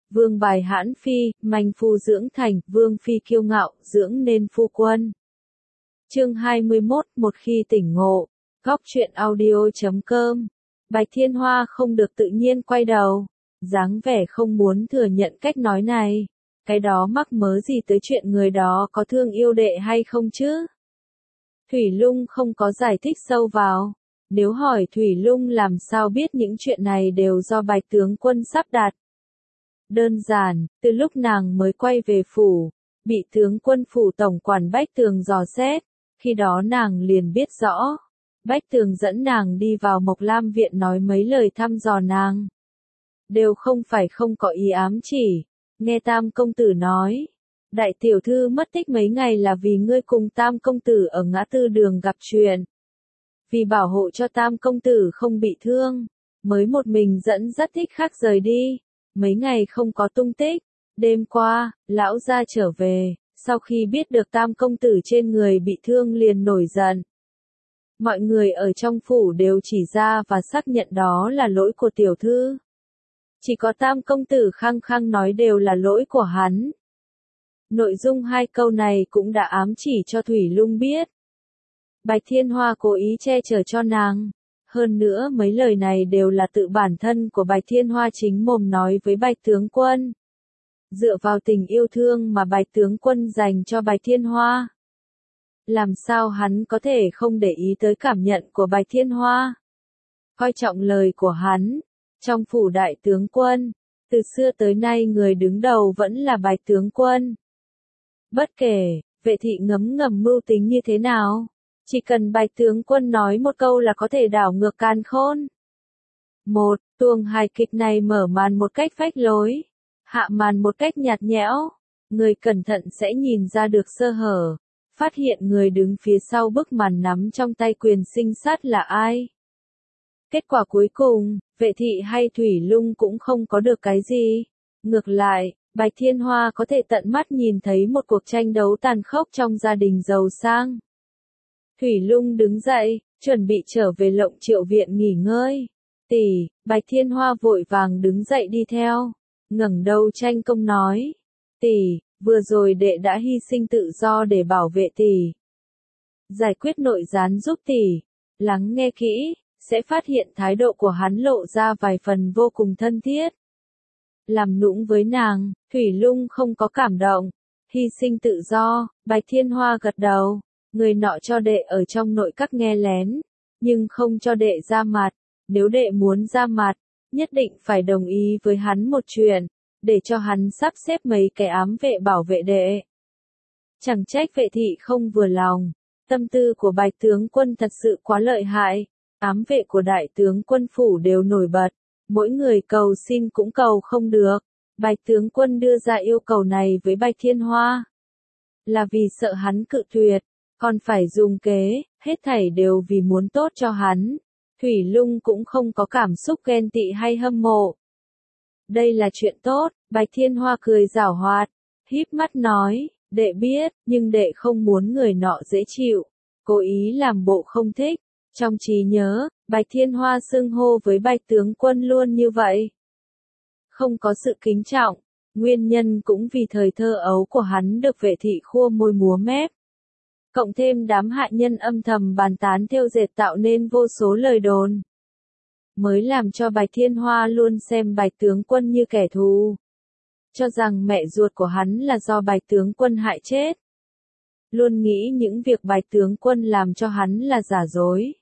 Vương bài hãn phi, manh phu dưỡng thành, vương phi kiêu ngạo, dưỡng nên phu quân. Chương 21, một khi tỉnh ngộ. Góc truyện audio.com. Bạch Thiên Hoa không được tự nhiên quay đầu, dáng vẻ không muốn thừa nhận cách nói này. Cái đó mắc mớ gì tới chuyện người đó có thương yêu đệ hay không chứ? Thủy Lung không có giải thích sâu vào. Nếu hỏi Thủy Lung làm sao biết những chuyện này đều do Bạch tướng quân sắp đặt. Đơn giản, từ lúc nàng mới quay về phủ, bị tướng quân phủ tổng quản Bách Tường dò xét, khi đó nàng liền biết rõ. Bách Tường dẫn nàng đi vào Mộc Lam viện nói mấy lời thăm dò nàng. Đều không phải không có ý ám chỉ, nghe Tam công tử nói. Đại tiểu thư mất tích mấy ngày là vì ngươi cùng Tam công tử ở ngã tư đường gặp chuyện. Vì bảo hộ cho Tam công tử không bị thương, mới một mình dẫn dắt Thích Khắc rời đi. Mấy ngày không có tung tích, đêm qua, lão gia trở về, sau khi biết được Tam công tử trên người bị thương liền nổi giận. Mọi người ở trong phủ đều chỉ ra và xác nhận đó là lỗi của tiểu thư. Chỉ có Tam công tử khăng khăng nói đều là lỗi của hắn. Nội dung hai câu này cũng đã ám chỉ cho Thủy Lung biết. Bạch Thiên Hoa cố ý che chở cho nàng. Hơn nữa mấy lời này đều là tự bản thân của Bạch Thiên Hoa chính mồm nói với Bạch tướng quân. Dựa vào tình yêu thương mà Bạch tướng quân dành cho Bạch Thiên Hoa. Làm sao hắn có thể không để ý tới cảm nhận của Bạch Thiên Hoa? Coi trọng lời của hắn. Trong phủ đại tướng quân, từ xưa tới nay người đứng đầu vẫn là Bạch tướng quân. Bất kể, vệ thị ngấm ngầm mưu tính như thế nào, chỉ cần Bạch tướng quân nói một câu là có thể đảo ngược càn khôn. Tuồng hài kịch này mở màn một cách phách lối, hạ màn một cách nhạt nhẽo, người cẩn thận sẽ nhìn ra được sơ hở, phát hiện người đứng phía sau bức màn nắm trong tay quyền sinh sát là ai. Kết quả cuối cùng, vệ thị hay Thủy Lung cũng không có được cái gì. Ngược lại, Bạch Thiên Hoa có thể tận mắt nhìn thấy một cuộc tranh đấu tàn khốc trong gia đình giàu sang. Thủy Lung đứng dậy, chuẩn bị trở về Lộng Triệu viện nghỉ ngơi. Tỷ, Bạch Thiên Hoa vội vàng đứng dậy đi theo, ngẩng đầu tranh công nói. Tỷ, vừa rồi đệ đã hy sinh tự do để bảo vệ tỷ. Giải quyết nội gián giúp tỷ. Lắng nghe kỹ, sẽ phát hiện thái độ của hắn lộ ra vài phần vô cùng thân thiết. Làm nũng với nàng, Thủy Lung không có cảm động. Hy sinh tự do, Bạch Thiên Hoa gật đầu. Người nọ cho đệ ở trong nội các nghe lén, nhưng không cho đệ ra mặt. Nếu đệ muốn ra mặt, nhất định phải đồng ý với hắn một chuyện, để cho hắn sắp xếp mấy cái ám vệ bảo vệ đệ. Chẳng trách vệ thị không vừa lòng, tâm tư của Bạch tướng quân thật sự quá lợi hại. Ám vệ của đại tướng quân phủ đều nổi bật, mỗi người cầu xin cũng cầu không được. Bạch tướng quân đưa ra yêu cầu này với Bạch Thiên Hoa, là vì sợ hắn cự tuyệt, còn phải dùng kế, hết thảy đều vì muốn tốt cho hắn. Thủy Lung cũng không có cảm xúc ghen tị hay hâm mộ. Đây là chuyện tốt, Bạch Thiên Hoa cười giảo hoạt, híp mắt nói, đệ biết, nhưng đệ không muốn người nọ dễ chịu, cố ý làm bộ không thích. Trong trí nhớ, Bạch Thiên Hoa xưng hô với Bạch tướng quân luôn như vậy. Không có sự kính trọng, nguyên nhân cũng vì thời thơ ấu của hắn được vệ thị khua môi múa mép. Cộng thêm đám hạ nhân âm thầm bàn tán thêu dệt tạo nên vô số lời đồn. Mới làm cho Bạch Thiên Hoa luôn xem Bạch tướng quân như kẻ thù. Cho rằng mẹ ruột của hắn là do Bạch tướng quân hại chết. Luôn nghĩ những việc Bạch tướng quân làm cho hắn là giả dối.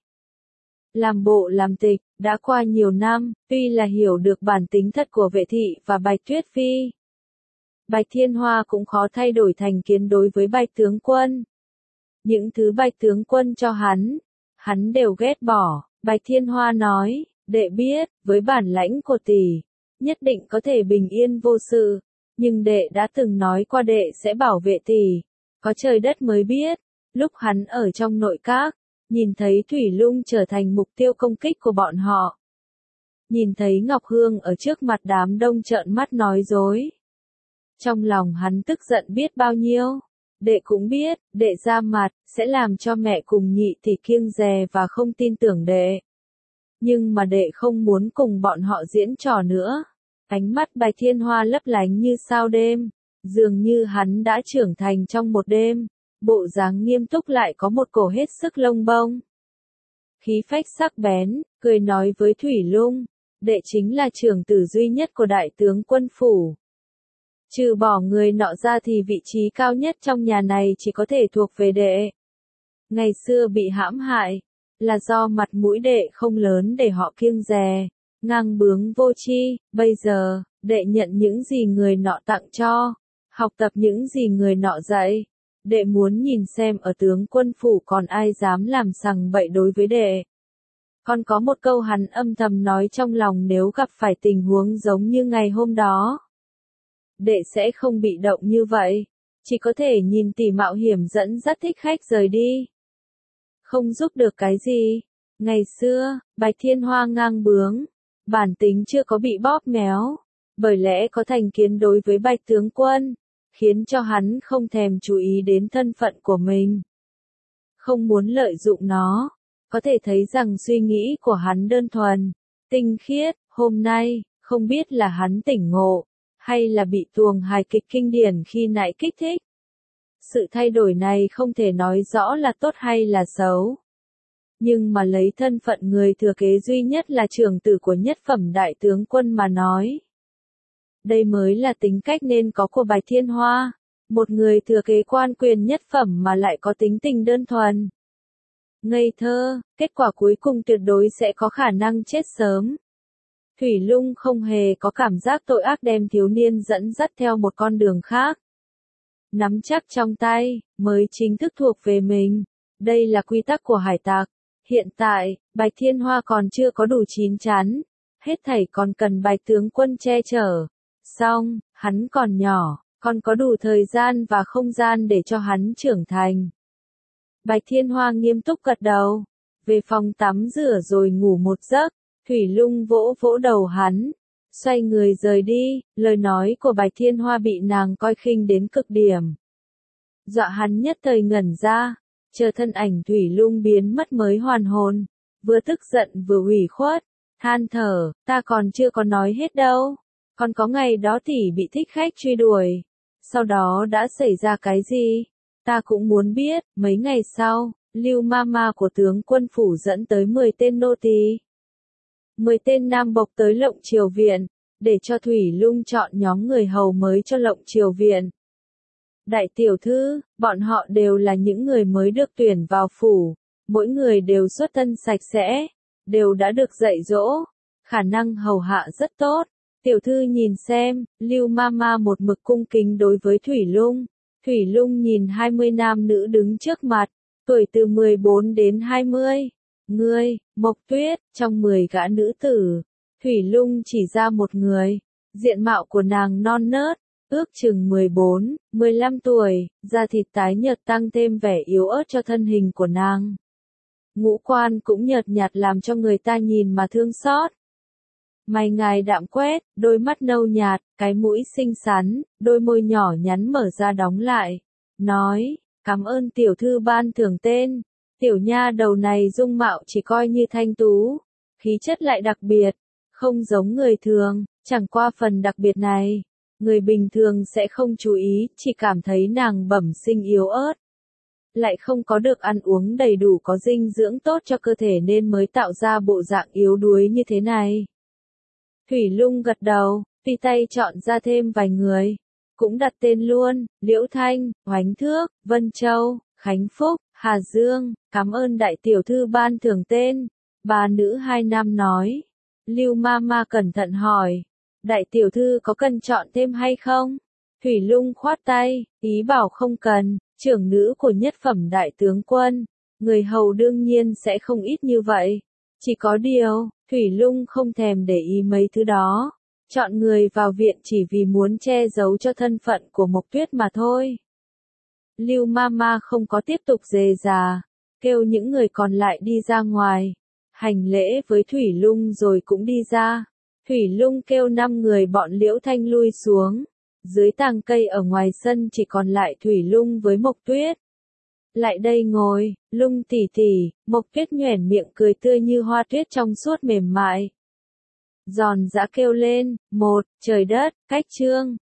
Làm bộ làm tịch, đã qua nhiều năm, tuy là hiểu được bản tính thật của vệ thị và Bạch Tuyết Phi. Bạch Thiên Hoa cũng khó thay đổi thành kiến đối với Bạch tướng quân. Những thứ Bạch tướng quân cho hắn đều ghét bỏ. Bạch Thiên Hoa nói, đệ biết, với bản lãnh của tỷ, nhất định có thể bình yên vô sự, nhưng đệ đã từng nói qua đệ sẽ bảo vệ tỷ. Có trời đất mới biết, lúc hắn ở trong nội các, nhìn thấy Thủy Lung trở thành mục tiêu công kích của bọn họ. Nhìn thấy Ngọc Hương ở trước mặt đám đông trợn mắt nói dối. Trong lòng hắn tức giận biết bao nhiêu. Đệ cũng biết, đệ ra mặt, sẽ làm cho mẹ cùng nhị tỷ kiêng dè và không tin tưởng đệ. Nhưng mà đệ không muốn cùng bọn họ diễn trò nữa. Ánh mắt Bạch Thiên Hoa lấp lánh như sao đêm, dường như hắn đã trưởng thành trong một đêm, bộ dáng nghiêm túc lại có một cổ hết sức lông bông. Khí phách sắc bén, cười nói với Thủy Lung, đệ chính là trưởng tử duy nhất của đại tướng quân phủ. Trừ bỏ người nọ ra thì vị trí cao nhất trong nhà này chỉ có thể thuộc về đệ. Ngày xưa bị hãm hại, là do mặt mũi đệ không lớn để họ kiêng dè, ngang bướng vô tri, bây giờ, đệ nhận những gì người nọ tặng cho, học tập những gì người nọ dạy. Đệ muốn nhìn xem ở tướng quân phủ còn ai dám làm sằng bậy đối với đệ. Còn có một câu hắn âm thầm nói trong lòng, nếu gặp phải tình huống giống như ngày hôm đó, đệ sẽ không bị động như vậy, chỉ có thể nhìn tỷ mạo hiểm dẫn dắt thích khách rời đi. Không giúp được cái gì. Ngày xưa, Bạch Thiên Hoa ngang bướng, bản tính chưa có bị bóp méo, bởi lẽ có thành kiến đối với Bạch tướng quân, khiến cho hắn không thèm chú ý đến thân phận của mình. Không muốn lợi dụng nó, có thể thấy rằng suy nghĩ của hắn đơn thuần, tinh khiết, hôm nay, không biết là hắn tỉnh ngộ, hay là bị tuồng hài kịch kinh điển khi nãy kích thích. Sự thay đổi này không thể nói rõ là tốt hay là xấu. Nhưng mà lấy thân phận người thừa kế duy nhất là trưởng tử của nhất phẩm đại tướng quân mà nói. Đây mới là tính cách nên có của Bạch Thiên Hoa, một người thừa kế quan quyền nhất phẩm mà lại có tính tình đơn thuần. Ngây thơ, kết quả cuối cùng tuyệt đối sẽ có khả năng chết sớm. Thủy Lung không hề có cảm giác tội ác đem thiếu niên dẫn dắt theo một con đường khác. Nắm chắc trong tay, mới chính thức thuộc về mình. Đây là quy tắc của hải tặc. Hiện tại, Bạch Thiên Hoa còn chưa có đủ chín chắn. Hết thảy còn cần Bạch tướng quân che chở. Xong, hắn còn nhỏ, còn có đủ thời gian và không gian để cho hắn trưởng thành. Bạch Thiên Hoa nghiêm túc gật đầu. Về phòng tắm rửa rồi ngủ một giấc. Thủy Lung vỗ vỗ đầu hắn. Xoay người rời đi, lời nói của Bạch Thiên Hoa bị nàng coi khinh đến cực điểm. Dọa hắn nhất thời ngẩn ra, chờ thân ảnh Thủy Lung biến mất mới hoàn hồn, vừa tức giận vừa ủy khuất, than thở, ta còn chưa có nói hết đâu, còn có ngày đó tỷ bị thích khách truy đuổi, sau đó đã xảy ra cái gì, ta cũng muốn biết. Mấy ngày sau, Lưu Mama của tướng quân phủ dẫn tới 10 tên nô tỳ. 10 tên nam bộc tới Lộng Triều Viện, để cho Thủy Lung chọn nhóm người hầu mới cho Lộng Triều Viện. Đại tiểu thư, bọn họ đều là những người mới được tuyển vào phủ, mỗi người đều xuất thân sạch sẽ, đều đã được dạy dỗ, khả năng hầu hạ rất tốt. Tiểu thư nhìn xem, Lưu Mama một mực cung kính đối với Thủy Lung. Thủy Lung nhìn 20 nam nữ đứng trước mặt, tuổi từ 14 đến 20. Ngươi, Mộc Tuyết, trong 10 gã nữ tử, Thủy Lung chỉ ra một người, diện mạo của nàng non nớt, ước chừng 14, 15 tuổi, da thịt tái nhợt tăng thêm vẻ yếu ớt cho thân hình của nàng. Ngũ quan cũng nhợt nhạt làm cho người ta nhìn mà thương xót. Mày ngài đạm quét, đôi mắt nâu nhạt, cái mũi xinh xắn, đôi môi nhỏ nhắn mở ra đóng lại, nói, cảm ơn tiểu thư ban thưởng tên. Tiểu nha đầu này dung mạo chỉ coi như thanh tú, khí chất lại đặc biệt, không giống người thường, chẳng qua phần đặc biệt này, người bình thường sẽ không chú ý, chỉ cảm thấy nàng bẩm sinh yếu ớt. Lại không có được ăn uống đầy đủ có dinh dưỡng tốt cho cơ thể nên mới tạo ra bộ dạng yếu đuối như thế này. Thủy Lung gật đầu, tùy tay chọn ra thêm vài người, cũng đặt tên luôn, Liễu Thanh, Hoánh Thước, Vân Châu, Khánh Phúc, Hà Dương, cảm ơn đại tiểu thư ban thưởng tên. Ba nữ hai nam nói. Lưu Mama cẩn thận hỏi, đại tiểu thư có cần chọn thêm hay không? Thủy Lung khoát tay, ý bảo không cần, trưởng nữ của nhất phẩm đại tướng quân, người hầu đương nhiên sẽ không ít như vậy. Chỉ có điều, Thủy Lung không thèm để ý mấy thứ đó, chọn người vào viện chỉ vì muốn che giấu cho thân phận của Mộc Tuyết mà thôi. Lưu Mama không có tiếp tục dề già, kêu những người còn lại đi ra ngoài, hành lễ với Thủy Lung rồi cũng đi ra. Thủy Lung kêu 5 người bọn Liễu Thanh lui xuống, dưới tàng cây ở ngoài sân chỉ còn lại Thủy Lung với Mộc Tuyết. Lại đây ngồi, Lung tỷ tỷ, Mộc Tuyết nhoẻn miệng cười tươi như hoa tuyết trong suốt mềm mại. Giòn giã kêu lên, một, trời đất, cách chương.